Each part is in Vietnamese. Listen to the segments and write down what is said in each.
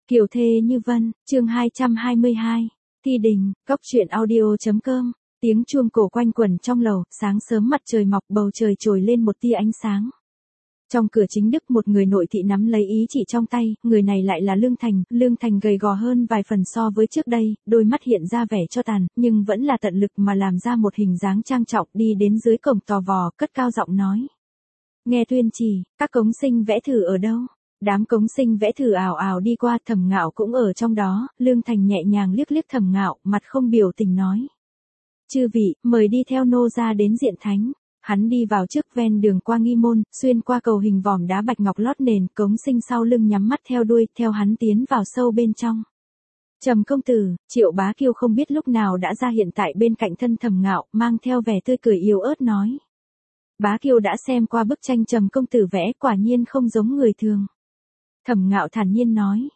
Kiều thê như vân, chương 222. Thi đình, cốc truyện audio.com. Tiếng chuông cổ quanh quẩn trong lầu, sáng sớm mặt trời mọc, bầu trời trồi lên một tia ánh sáng. Trong cửa chính Đức, một người nội thị nắm lấy ý chỉ trong tay, người này lại là Lương Thành gầy gò hơn vài phần so với trước đây, đôi mắt hiện ra vẻ cho tàn, nhưng vẫn là tận lực mà làm ra một hình dáng trang trọng, đi đến dưới cổng tò vò, cất cao giọng nói. Nghe tuyên chỉ, các cống sinh vẽ thử ở đâu? Đám cống sinh vẽ thử ào ào đi qua, Thẩm Ngạo cũng ở trong đó. Lương Thành nhẹ nhàng liếc liếc Thẩm Ngạo, mặt không biểu tình nói. Chư vị, mời đi theo nô ra đến diện thánh. Hắn đi vào trước ven đường qua nghi môn, xuyên qua cầu hình vòm đá bạch ngọc lót nền, cống sinh sau lưng nhắm mắt theo đuôi, theo hắn tiến vào sâu bên trong. Trầm công tử, Triệu Bá Kiêu không biết lúc nào đã ra hiện tại bên cạnh thân Thẩm Ngạo, mang theo vẻ tươi cười yếu ớt nói. Bá Kiêu đã xem qua bức tranh Trầm công tử vẽ, quả nhiên không giống người thường. Thẩm Ngạo thản nhiên nói,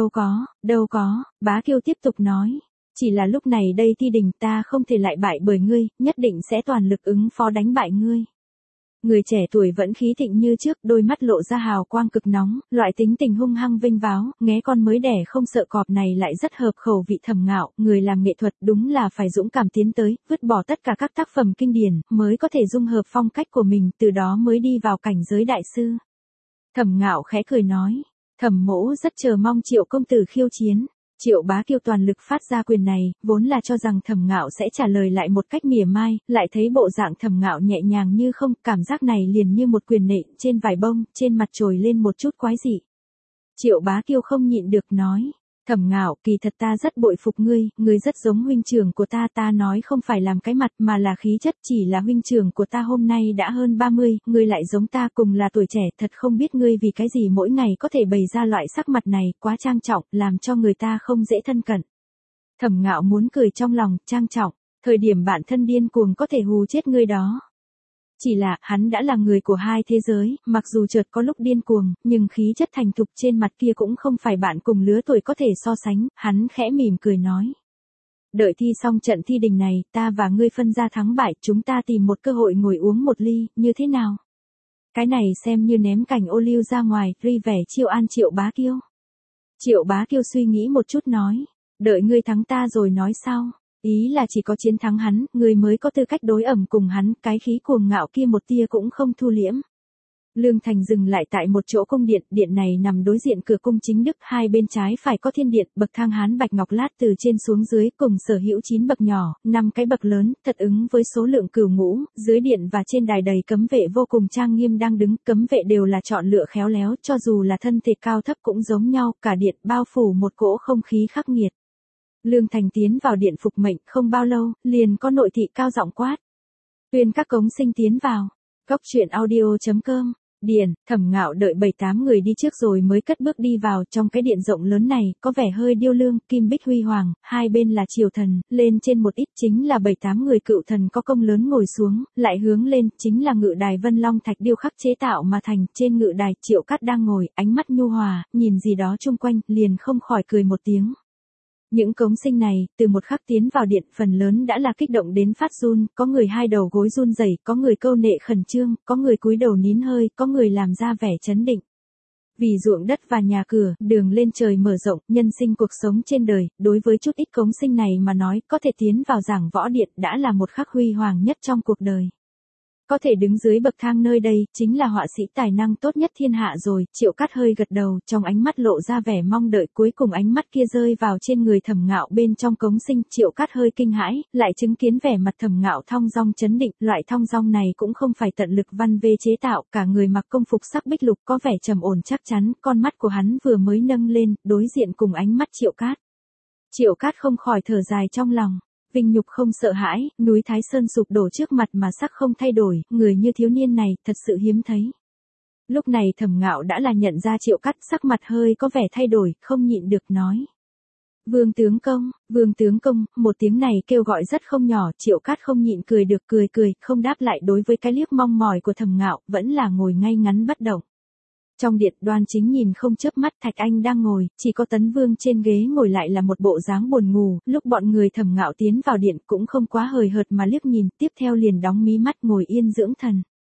đâu có, Bá Kiêu tiếp tục nói, chỉ là lúc này đây thi đình ta không thể lại bại bởi ngươi, nhất định sẽ toàn lực ứng phó đánh bại ngươi. Người trẻ tuổi vẫn khí thịnh như trước, đôi mắt lộ ra hào quang cực nóng, loại tính tình hung hăng vinh váo, nghé con mới đẻ không sợ cọp này lại rất hợp khẩu vị Thẩm Ngạo, người làm nghệ thuật đúng là phải dũng cảm tiến tới, vứt bỏ tất cả các tác phẩm kinh điển, mới có thể dung hợp phong cách của mình, từ đó mới đi vào cảnh giới đại sư. Thẩm Ngạo khẽ cười nói. Thẩm mỗ rất chờ mong Triệu công tử khiêu chiến. Triệu Bá Kiêu toàn lực phát ra quyền này, vốn là cho rằng Thẩm Ngạo sẽ trả lời lại một cách mỉa mai, lại thấy bộ dạng Thẩm Ngạo nhẹ nhàng như không, cảm giác này liền như một quyền nện trên vải bông, trên mặt trồi lên một chút quái dị. Triệu Bá Kiêu không nhịn được nói, Thẩm Ngạo, kỳ thật ta rất bội phục ngươi rất giống huynh trưởng của ta nói không phải làm cái mặt mà là khí chất, chỉ là huynh trưởng của ta hôm nay đã hơn 30, ngươi lại giống ta cùng là tuổi trẻ, thật không biết ngươi vì cái gì mỗi ngày có thể bày ra loại sắc mặt này, quá trang trọng, làm cho người ta không dễ thân cận. Thẩm Ngạo muốn cười trong lòng, trang trọng, thời điểm bản thân điên cuồng có thể hù chết ngươi đó. Chỉ là, hắn đã là người của hai thế giới, mặc dù chợt có lúc điên cuồng, nhưng khí chất thành thục trên mặt kia cũng không phải bạn cùng lứa tuổi có thể so sánh, hắn khẽ mỉm cười nói. Đợi thi xong trận thi đình này, ta và ngươi phân ra thắng bại, chúng ta tìm một cơ hội ngồi uống một ly, như thế nào? Cái này xem như ném cành ô liu ra ngoài, ri vẻ chiêu an Triệu Bá Kiêu. Triệu Bá Kiêu suy nghĩ một chút nói, đợi ngươi thắng ta rồi nói sau. Ý là chỉ có chiến thắng hắn, người mới có tư cách đối ẩm cùng hắn, cái khí cuồng ngạo kia một tia cũng không thu liễm. Lương Thành dừng lại tại một chỗ cung điện, điện này nằm đối diện cửa cung chính Đức, hai bên trái phải có thiên điện, bậc thang hán bạch ngọc lát từ trên xuống dưới, cùng sở hữu 9 bậc nhỏ, 5 cái bậc lớn, thật ứng với số lượng cửu ngũ, dưới điện và trên đài đầy cấm vệ vô cùng trang nghiêm đang đứng, cấm vệ đều là chọn lựa khéo léo, cho dù là thân thể cao thấp cũng giống nhau, cả điện bao phủ một cỗ không khí khắc nghiệt. Lương Thành tiến vào điện phục mệnh, không bao lâu, liền có nội thị cao giọng quát. Tuyên các cống sinh tiến vào. Cốc truyện audio.com. Điện, Thẩm Ngạo đợi 7-8 người đi trước rồi mới cất bước đi vào, trong cái điện rộng lớn này, có vẻ hơi điêu lương, kim bích huy hoàng, hai bên là triều thần, lên trên một ít chính là 7-8 người cựu thần có công lớn ngồi xuống, lại hướng lên, chính là ngự đài vân long thạch điêu khắc chế tạo mà thành, trên ngự đài, Triệu Cát đang ngồi, ánh mắt nhu hòa, nhìn gì đó chung quanh, liền không khỏi cười một tiếng. Những cống sinh này, từ một khắc tiến vào điện, phần lớn đã là kích động đến phát run, có người hai đầu gối run rẩy, có người câu nệ khẩn trương, có người cúi đầu nín hơi, có người làm ra vẻ chấn định. Vì ruộng đất và nhà cửa, đường lên trời mở rộng, nhân sinh cuộc sống trên đời, đối với chút ít cống sinh này mà nói, có thể tiến vào giảng võ điện đã là một khắc huy hoàng nhất trong cuộc đời. Có thể đứng dưới bậc thang nơi đây, chính là họa sĩ tài năng tốt nhất thiên hạ rồi, Triệu Cát hơi gật đầu, trong ánh mắt lộ ra vẻ mong đợi, cuối cùng ánh mắt kia rơi vào trên người Thẩm Ngạo bên trong cống sinh, Triệu Cát hơi kinh hãi, lại chứng kiến vẻ mặt Thẩm Ngạo thong dong chấn định, loại thong dong này cũng không phải tận lực văn vê chế tạo, cả người mặc công phục sắc bích lục có vẻ trầm ổn chắc chắn, con mắt của hắn vừa mới nâng lên, đối diện cùng ánh mắt Triệu Cát. Triệu Cát không khỏi thở dài trong lòng. Vinh nhục không sợ hãi, núi Thái Sơn sụp đổ trước mặt mà sắc không thay đổi, người như thiếu niên này, thật sự hiếm thấy. Lúc này Thẩm Ngạo đã là nhận ra Triệu Cát, sắc mặt hơi có vẻ thay đổi, không nhịn được nói. Vương tướng công, một tiếng này kêu gọi rất không nhỏ, Triệu Cát không nhịn cười được cười, không đáp lại đối với cái liếc mong mỏi của Thẩm Ngạo, vẫn là ngồi ngay ngắn bất động. Trong điện Đoan Chính nhìn không chớp mắt, Thạch Anh đang ngồi, chỉ có Tấn Vương trên ghế ngồi lại là một bộ dáng buồn ngủ, lúc bọn người Thẩm Ngạo tiến vào điện cũng không quá hời hợt mà liếc nhìn, tiếp theo liền đóng mí mắt ngồi yên dưỡng thần.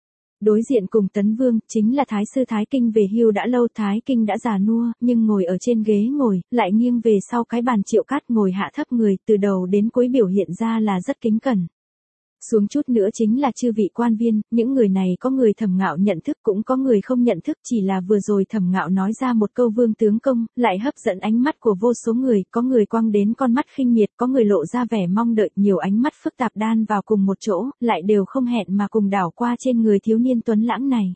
Đối diện cùng Tấn Vương, chính là Thái sư Thái Kinh về hưu đã lâu. Thái Kinh đã già nua, nhưng ngồi ở trên ghế ngồi, lại nghiêng về sau cái bàn Triệu Cát ngồi hạ thấp người, từ đầu đến cuối biểu hiện ra là rất kính cẩn. Xuống chút nữa chính là chư vị quan viên, những người này có người Thẩm Ngạo nhận thức cũng có người không nhận thức, chỉ là vừa rồi Thẩm Ngạo nói ra một câu Vương tướng công, lại hấp dẫn ánh mắt của vô số người, có người quăng đến con mắt khinh miệt, có người lộ ra vẻ mong đợi, nhiều ánh mắt phức tạp đan vào cùng một chỗ, lại đều không hẹn mà cùng đảo qua trên người thiếu niên tuấn lãng này.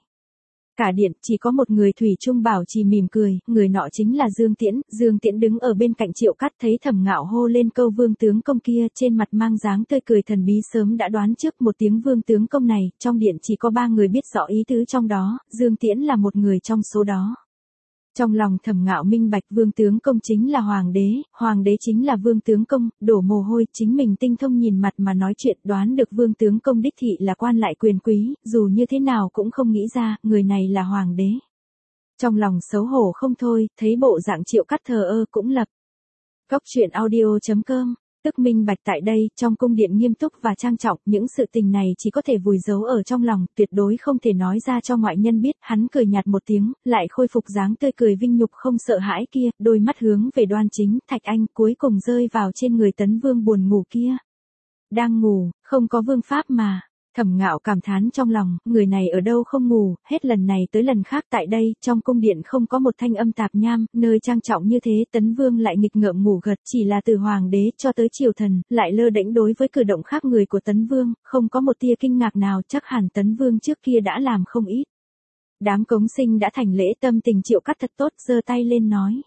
Cả điện chỉ có một người thủy chung bảo trì mỉm cười, người nọ chính là Dương Tiễn. Dương Tiễn đứng ở bên cạnh Triệu Cát, thấy Thẩm Ngạo hô lên câu Vương tướng công kia, trên mặt mang dáng tươi cười thần bí, sớm đã đoán trước một tiếng Vương tướng công này. Trong điện chỉ có 3 người biết rõ ý tứ trong đó, Dương Tiễn là một người trong số đó. Trong lòng Thẩm Ngạo minh bạch, Vương tướng công chính là hoàng đế chính là Vương tướng công, đổ mồ hôi, chính mình tinh thông nhìn mặt mà nói chuyện, đoán được Vương tướng công đích thị là quan lại quyền quý, dù như thế nào cũng không nghĩ ra, người này là hoàng đế. Trong lòng xấu hổ không thôi, thấy bộ dạng Triệu Cát thờ ơ cũng lập. Góc truyện audio.com Tức minh bạch tại đây, trong cung điện nghiêm túc và trang trọng, những sự tình này chỉ có thể vùi giấu ở trong lòng, tuyệt đối không thể nói ra cho ngoại nhân biết. Hắn cười nhạt một tiếng, lại khôi phục dáng tươi cười vinh nhục không sợ hãi kia, đôi mắt hướng về Đoan Chính, Thạch Anh, cuối cùng rơi vào trên người Tấn Vương buồn ngủ kia. Đang ngủ, không có vương pháp mà. Thẩm Ngạo cảm thán trong lòng, người này ở đâu không ngủ, hết lần này tới lần khác tại đây, trong cung điện không có một thanh âm tạp nham, nơi trang trọng như thế Tấn Vương lại nghịch ngợm ngủ gật, chỉ là từ hoàng đế cho tới triều thần, lại lơ đễnh đối với cử động khác người của Tấn Vương, không có một tia kinh ngạc nào, chắc hẳn Tấn Vương trước kia đã làm không ít. Đám cống sinh đã thành lễ, tâm tình Triệu Cát thật tốt, giơ tay lên nói.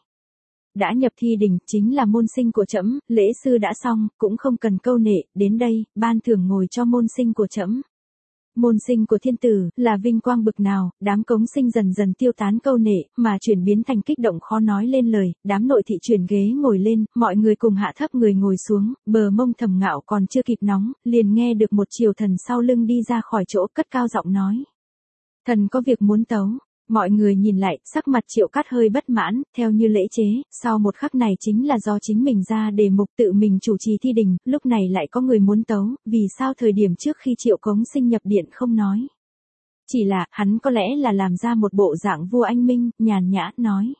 Đã nhập thi đình, chính là môn sinh của trẫm, lễ sư đã xong, cũng không cần câu nệ, đến đây, ban thưởng ngồi cho môn sinh của trẫm. Môn sinh của thiên tử, là vinh quang bực nào, đám cống sinh dần dần tiêu tán câu nệ, mà chuyển biến thành kích động khó nói lên lời, đám nội thị chuyển ghế ngồi lên, mọi người cùng hạ thấp người ngồi xuống, bờ mông Thẩm Ngạo còn chưa kịp nóng, liền nghe được một triều thần sau lưng đi ra khỏi chỗ, cất cao giọng nói. Thần có việc muốn tấu. Mọi người nhìn lại, sắc mặt Triệu Cát hơi bất mãn, theo như lễ chế, sau một khắc này chính là do chính mình ra đề mục tự mình chủ trì thi đình, lúc này lại có người muốn tấu, vì sao thời điểm trước khi Triệu Cống Sinh nhập điện không nói. Chỉ là, hắn có lẽ là làm ra một bộ dạng vua anh minh, nhàn nhã, nói.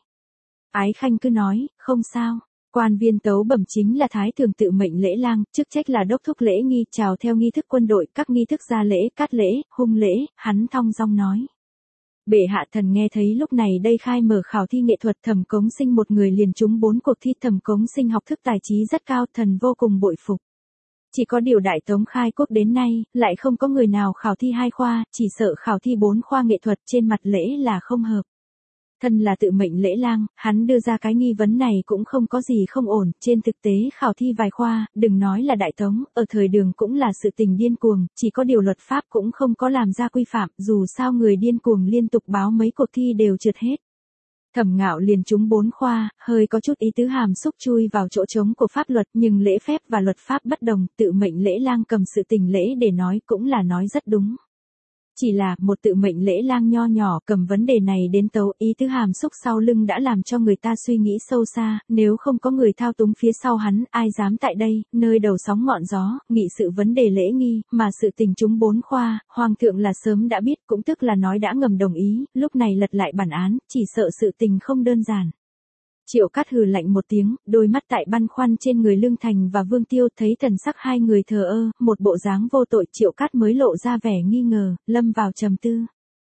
Ái Khanh cứ nói, không sao. Quan viên tấu bẩm chính là Thái thường tự mệnh lễ lang, chức trách là đốc thúc lễ nghi, chào theo nghi thức quân đội, các nghi thức gia lễ, cát lễ, hung lễ, hắn thong dong nói. Bệ hạ thần nghe thấy lúc này đây khai mở khảo thi nghệ thuật, Thẩm Cống Sinh một người liền trúng 4 cuộc thi. Thẩm Cống Sinh học thức tài trí rất cao, thần vô cùng bội phục. Chỉ có điều Đại Tống khai quốc đến nay, lại không có người nào khảo thi 2 khoa, chỉ sợ khảo thi 4 khoa nghệ thuật, trên mặt lễ là không hợp. Thân là tự mệnh lễ lang, hắn đưa ra cái nghi vấn này cũng không có gì không ổn, trên thực tế khảo thi vài khoa, đừng nói là Đại Tống, ở thời Đường cũng là sự tình điên cuồng, chỉ có điều luật pháp cũng không có làm ra quy phạm, dù sao người điên cuồng liên tục báo mấy cuộc thi đều trượt hết. Thẩm Ngạo liền trúng 4 khoa, hơi có chút ý tứ hàm xúc chui vào chỗ trống của pháp luật, nhưng lễ phép và luật pháp bất đồng, tự mệnh lễ lang cầm sự tình lễ để nói cũng là nói rất đúng. Chỉ là, một tự mệnh lễ lang nho nhỏ cầm vấn đề này đến tấu, ý tứ hàm xúc sau lưng đã làm cho người ta suy nghĩ sâu xa, nếu không có người thao túng phía sau hắn, ai dám tại đây, nơi đầu sóng ngọn gió, nghị sự vấn đề lễ nghi, mà sự tình chúng 4 khoa, hoàng thượng là sớm đã biết, cũng tức là nói đã ngầm đồng ý, lúc này lật lại bản án, chỉ sợ sự tình không đơn giản. Triệu Cát hừ lạnh một tiếng, đôi mắt tại băn khoăn trên người Lương Thành và Vương Tiêu, thấy thần sắc hai người thờ ơ, một bộ dáng vô tội, Triệu Cát mới lộ ra vẻ nghi ngờ, lâm vào trầm tư.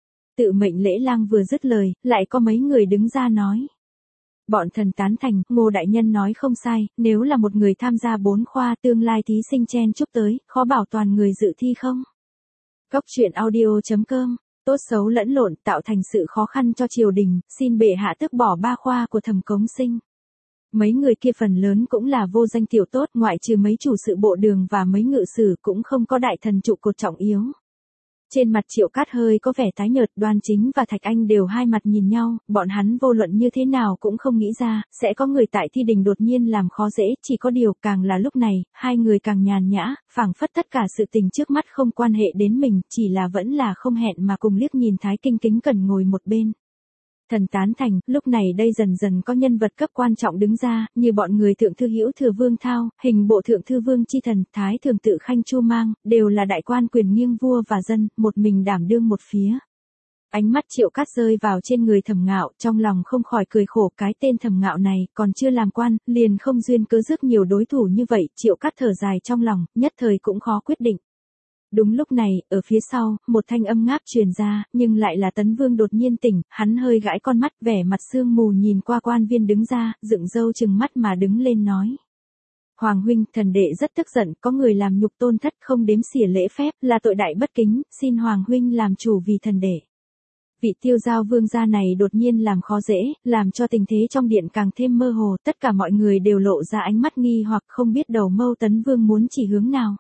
Tự mệnh lễ lang vừa dứt lời, lại có mấy người đứng ra nói. Bọn thần tán thành, Ngô đại nhân nói không sai, nếu là một người tham gia 4 khoa, tương lai thí sinh chen chúc tới, khó bảo toàn người dự thi không? Góc truyện audio.com Tốt xấu lẫn lộn, tạo thành sự khó khăn cho triều đình, xin bệ hạ tước bỏ 3 khoa của Thẩm Cống Sinh. Mấy người kia phần lớn cũng là vô danh tiểu tốt, ngoại trừ mấy chủ sự bộ đường và mấy ngự sử cũng không có đại thần trụ cột trọng yếu. Trên mặt Triệu Cát hơi có vẻ tái nhợt, Đoan Chính và Thạch Anh đều hai mặt nhìn nhau, bọn hắn vô luận như thế nào cũng không nghĩ ra, sẽ có người tại thi đình đột nhiên làm khó dễ, chỉ có điều, càng là lúc này, hai người càng nhàn nhã, phảng phất tất cả sự tình trước mắt không quan hệ đến mình, chỉ là vẫn là không hẹn mà cùng liếc nhìn Thái Kinh kính cẩn ngồi một bên. Thần tán thành, lúc này đây dần dần có nhân vật cấp quan trọng đứng ra, như bọn người thượng thư Hữu Thừa Vương Thao, hình bộ thượng thư Vương Chi Thần, Thái thường tự Khanh Chu Mang, đều là đại quan quyền nghiêng vua và dân, một mình đảm đương một phía. Ánh mắt Triệu Cát rơi vào trên người Thẩm Ngạo, trong lòng không khỏi cười khổ, cái tên Thẩm Ngạo này, còn chưa làm quan, liền không duyên cớ rước nhiều đối thủ như vậy, Triệu Cát thở dài trong lòng, nhất thời cũng khó quyết định. Đúng lúc này, ở phía sau, một thanh âm ngáp truyền ra, nhưng lại là Tấn Vương đột nhiên tỉnh, hắn hơi gãi con mắt, vẻ mặt sương mù nhìn qua quan viên đứng ra, dựng râu chừng mắt mà đứng lên nói. Hoàng huynh, thần đệ rất tức giận, có người làm nhục tôn thất không đếm xỉa lễ phép, là tội đại bất kính, xin Hoàng huynh làm chủ vì thần đệ. Vị Tiêu Giao vương gia này đột nhiên làm khó dễ, làm cho tình thế trong điện càng thêm mơ hồ, tất cả mọi người đều lộ ra ánh mắt nghi hoặc không biết đầu mâu Tấn Vương muốn chỉ hướng nào.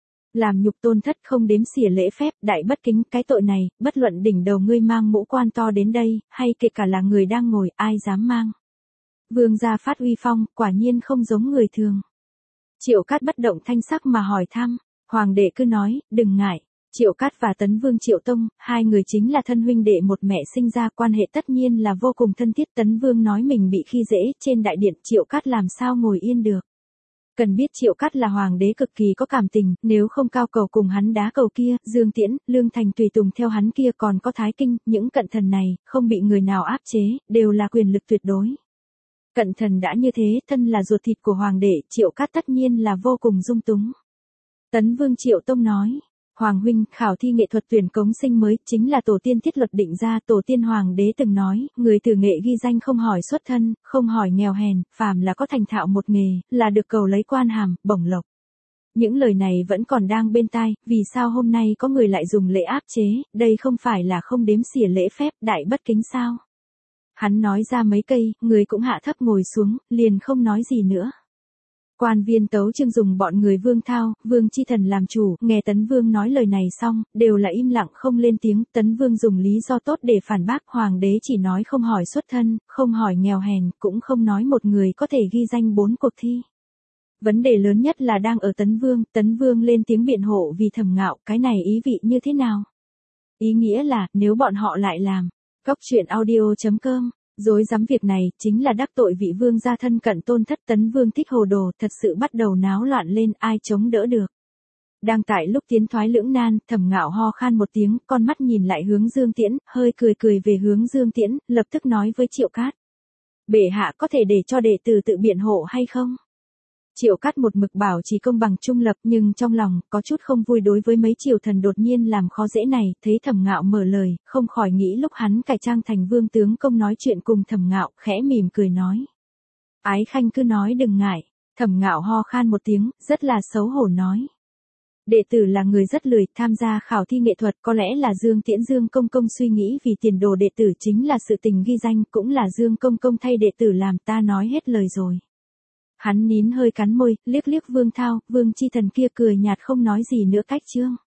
Làm nhục tôn thất không đếm xỉa lễ phép, đại bất kính, cái tội này, bất luận đỉnh đầu ngươi mang mũ quan to đến đây, hay kể cả là người đang ngồi, ai dám mang. Vương gia phát uy phong, quả nhiên không giống người thường. Triệu Cát bất động thanh sắc mà hỏi thăm, hoàng đệ cứ nói, đừng ngại. Triệu Cát và Tấn Vương Triệu Tông, hai người chính là thân huynh đệ một mẹ sinh ra, quan hệ tất nhiên là vô cùng thân thiết. Tấn Vương nói mình bị khi dễ trên đại điện, Triệu Cát làm sao ngồi yên được. Cần biết Triệu Cát là hoàng đế cực kỳ có cảm tình, nếu không cao cầu cùng hắn đá cầu kia, Dương Tiễn, Lương Thành tùy tùng theo hắn kia, còn có Thái Kinh, những cận thần này, không bị người nào áp chế, đều là quyền lực tuyệt đối. Cận thần đã như thế, thân là ruột thịt của hoàng đệ, Triệu Cát tất nhiên là vô cùng dung túng. Tấn Vương Triệu Tông nói, Hoàng huynh, khảo thi nghệ thuật tuyển cống sinh mới, chính là tổ tiên thiết luật định ra, tổ tiên hoàng đế từng nói, người từ nghệ ghi danh không hỏi xuất thân, không hỏi nghèo hèn, phàm là có thành thạo một nghề, là được cầu lấy quan hàm, bổng lộc. Những lời này vẫn còn đang bên tai, vì sao hôm nay có người lại dùng lễ áp chế, đây không phải là không đếm xỉa lễ phép, đại bất kính sao? Hắn nói ra mấy cây, người cũng hạ thấp ngồi xuống, liền không nói gì nữa. Quan viên tấu chương dùng bọn người Vương Thao, Vương Chi Thần làm chủ, nghe Tấn Vương nói lời này xong, đều là im lặng không lên tiếng. Tấn Vương dùng lý do tốt để phản bác, hoàng đế chỉ nói không hỏi xuất thân, không hỏi nghèo hèn, cũng không nói một người có thể ghi danh 4 cuộc thi. Vấn đề lớn nhất là đang ở Tấn Vương lên tiếng biện hộ vì Thẩm Ngạo, cái này ý vị như thế nào? Ý nghĩa là, nếu bọn họ lại làm, Cóc Truyện Audio.com. Dối dám việc này, chính là đắc tội vị vương gia thân cận tôn thất. Tấn Vương thích hồ đồ, thật sự bắt đầu náo loạn lên, ai chống đỡ được. Đang tại lúc tiến thoái lưỡng nan, Thẩm Ngạo ho khan một tiếng, con mắt nhìn lại hướng Dương Tiễn, hơi cười về hướng Dương Tiễn, lập tức nói với Triệu Cát. Bệ hạ có thể để cho đệ tử tự biện hộ hay không? Triệu Cát một mực bảo trì công bằng trung lập, nhưng trong lòng, có chút không vui đối với mấy triều thần đột nhiên làm khó dễ này, thấy Thẩm Ngạo mở lời, không khỏi nghĩ lúc hắn cải trang thành vương tướng công nói chuyện cùng Thẩm Ngạo, khẽ mỉm cười nói. Ái khanh cứ nói đừng ngại. Thẩm Ngạo ho khan một tiếng, rất là xấu hổ nói. Đệ tử là người rất lười, tham gia khảo thi nghệ thuật, có lẽ là Dương Tiễn Dương Công Công suy nghĩ vì tiền đồ đệ tử chính là sự tình ghi danh, cũng là Dương Công Công thay đệ tử làm, ta nói hết lời rồi. Hắn nín hơi cắn môi, liếc Vương Thao, Vương Chi Thần kia cười nhạt không nói gì nữa cách chương.